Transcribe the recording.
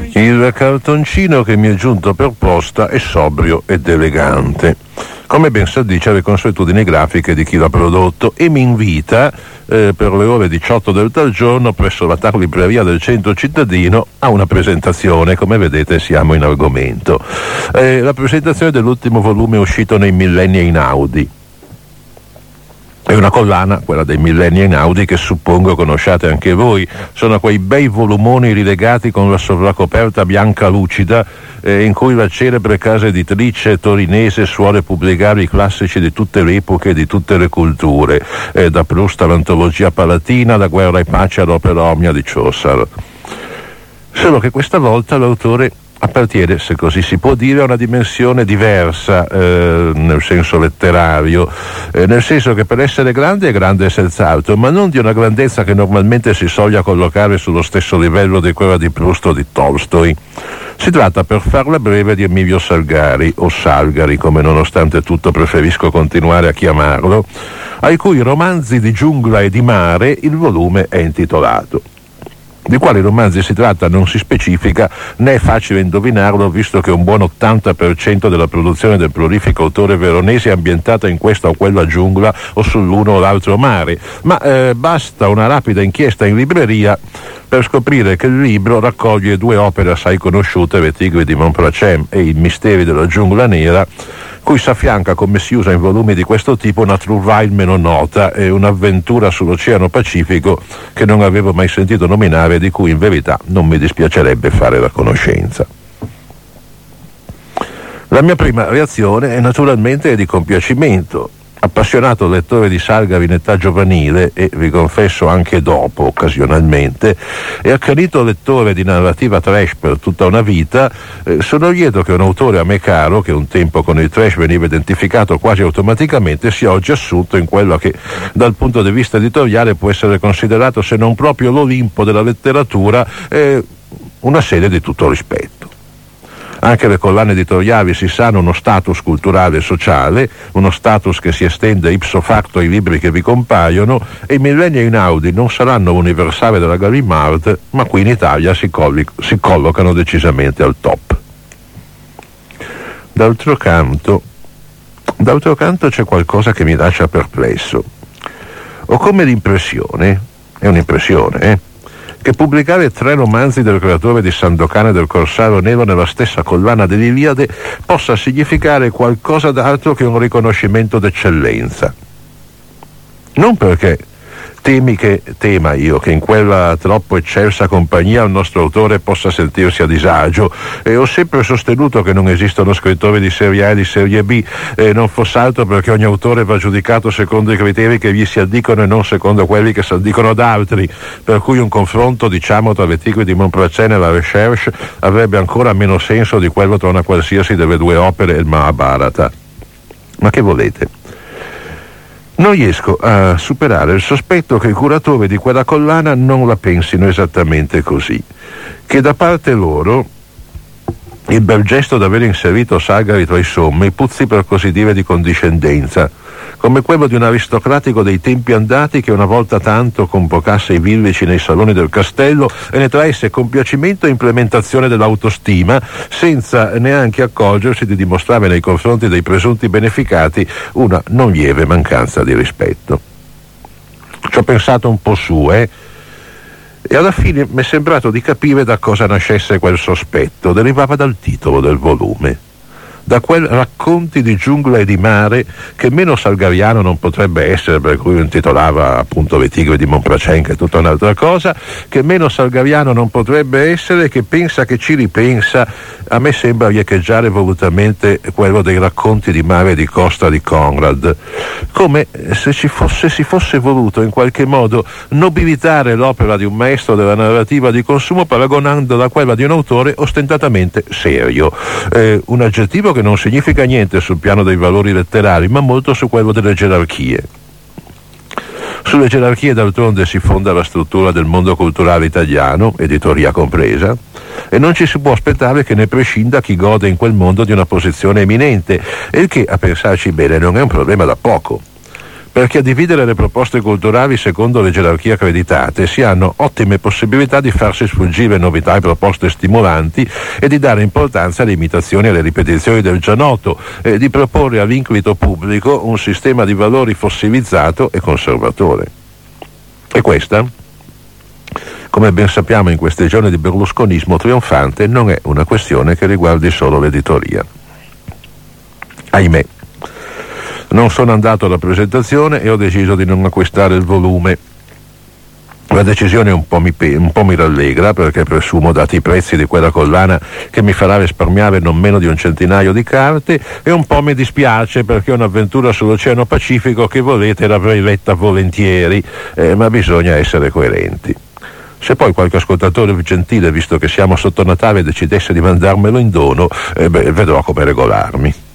Il cartoncino che mi è giunto per posta è sobrio ed elegante, come ben si addice alle consuetudini grafiche di chi l'ha prodotto, e mi invita per le ore 18 del tal giorno presso la libreria del Centro Cittadino a una presentazione. Come vedete siamo in argomento. La presentazione dell'ultimo volume uscito nei Millennia in Audi. È una collana, quella dei Millennia in Audi, che suppongo conosciate anche voi. Sono quei bei volumoni rilegati con la sovracoperta bianca lucida in cui la celebre casa editrice torinese suole pubblicare i classici di tutte le epoche e di tutte le culture, da Proust all'antologia palatina, da Guerra e pace all'opera omnia di Chaucer. Solo che questa volta l'autore appartiene, se così si può dire, a una dimensione diversa nel senso letterario, nel senso che per essere grande è grande senz'altro, ma non di una grandezza che normalmente si soglia collocare sullo stesso livello di quella di Proust o di Tolstoi. Si tratta, per farla breve, di Emilio Salgari, o Salgari come nonostante tutto preferisco continuare a chiamarlo, ai cui romanzi di giungla e di mare il volume è intitolato. Di quali romanzi si tratta non si specifica, né è facile indovinarlo, visto che un buon 80% della produzione del prolifico autore veronese è ambientata in questa o quella giungla o sull'uno o l'altro mare, ma basta una rapida inchiesta in libreria per scoprire che il libro raccoglie due opere assai conosciute, Le Tigri di Montpracem e I Misteri della giungla nera, cui s'affianca, come si usa in volumi di questo tipo, una trouvaille meno nota e un'avventura sull'Oceano Pacifico che non avevo mai sentito nominare e di cui in verità non mi dispiacerebbe fare la conoscenza. La mia prima reazione è naturalmente di compiacimento. Appassionato lettore di Salgari in età giovanile e, vi confesso, anche dopo, occasionalmente, e accanito lettore di narrativa trash per tutta una vita, sono lieto che un autore a me caro, che un tempo con il trash veniva identificato quasi automaticamente, sia oggi assunto in quello che dal punto di vista editoriale può essere considerato, se non proprio l'Olimpo della letteratura, una sede di tutto rispetto. Anche le collane editoriali, si sa, hanno uno status culturale e sociale, uno status che si estende ipso facto ai libri che vi compaiono, e i Millennia in Audi non saranno l'universale della Gallimard, ma qui in Italia si collocano decisamente al top. D'altro canto c'è qualcosa che mi lascia perplesso. Ho come l'impressione, è un'impressione, che pubblicare 3 romanzi del creatore di Sandokan e del Corsaro Nero nella stessa collana dell'Iliade possa significare qualcosa d'altro che un riconoscimento d'eccellenza. Non perché tema io che in quella troppo eccelsa compagnia il nostro autore possa sentirsi a disagio, e ho sempre sostenuto che non esistono scrittori di serie A e di serie B, non fosse altro perché ogni autore va giudicato secondo i criteri che gli si addicono e non secondo quelli che si addicono ad altri, per cui un confronto, diciamo, tra Le Tigri di Montpracem e la Recherche avrebbe ancora meno senso di quello tra una qualsiasi delle due opere e il Mahabharata. Ma che volete? Non riesco a superare il sospetto che i curatori di quella collana non la pensino esattamente così, che da parte loro il bel gesto d'aver inserito Salgari tra i sommi puzzi, per così dire, di condiscendenza, come quello di un aristocratico dei tempi andati che una volta tanto convocasse i villici nei saloni del castello e ne traesse compiacimento e implementazione dell'autostima, senza neanche accorgersi di dimostrare nei confronti dei presunti beneficati una non lieve mancanza di rispetto. Ci ho pensato un po' su, e alla fine mi è sembrato di capire da cosa nascesse quel sospetto. Derivava dal titolo del volume, da quel Racconti di giungla e di mare, che meno salgariano non potrebbe essere, per cui lo intitolava appunto Le Tigri di Montpracem, che è tutta un'altra cosa, che meno salgariano non potrebbe essere, che pensa che ci ripensa, a me sembra riecheggiare volutamente quello dei Racconti di mare e di costa di Conrad, come se si fosse voluto in qualche modo nobilitare l'opera di un maestro della narrativa di consumo paragonandola a quella di un autore ostentatamente serio, un aggettivo che non significa niente sul piano dei valori letterari, ma molto su quello delle gerarchie. Sulle gerarchie, d'altronde, si fonda la struttura del mondo culturale italiano, editoria compresa, e non ci si può aspettare che ne prescinda chi gode in quel mondo di una posizione eminente, e il che, a pensarci bene, non è un problema da poco. perché a dividere le proposte culturali secondo le gerarchie accreditate si hanno ottime possibilità di farsi sfuggire novità e proposte stimolanti e di dare importanza alle imitazioni e alle ripetizioni del già noto, e di proporre all'inclito pubblico un sistema di valori fossilizzato e conservatore. E questa, come ben sappiamo in questi giorni di berlusconismo trionfante, non è una questione che riguardi solo l'editoria. Ahimè, non sono andato alla presentazione e ho deciso di non acquistare il volume. La decisione un po' mi rallegra, perché presumo, dati i prezzi di quella collana, che mi farà risparmiare non meno di un centinaio di carte, e un po' mi dispiace perché è un'avventura sull'Oceano Pacifico che volete l'avrei letta volentieri, ma bisogna essere coerenti. Se poi qualche ascoltatore gentile, visto che siamo sotto Natale, decidesse di mandarmelo in dono, vedrò come regolarmi.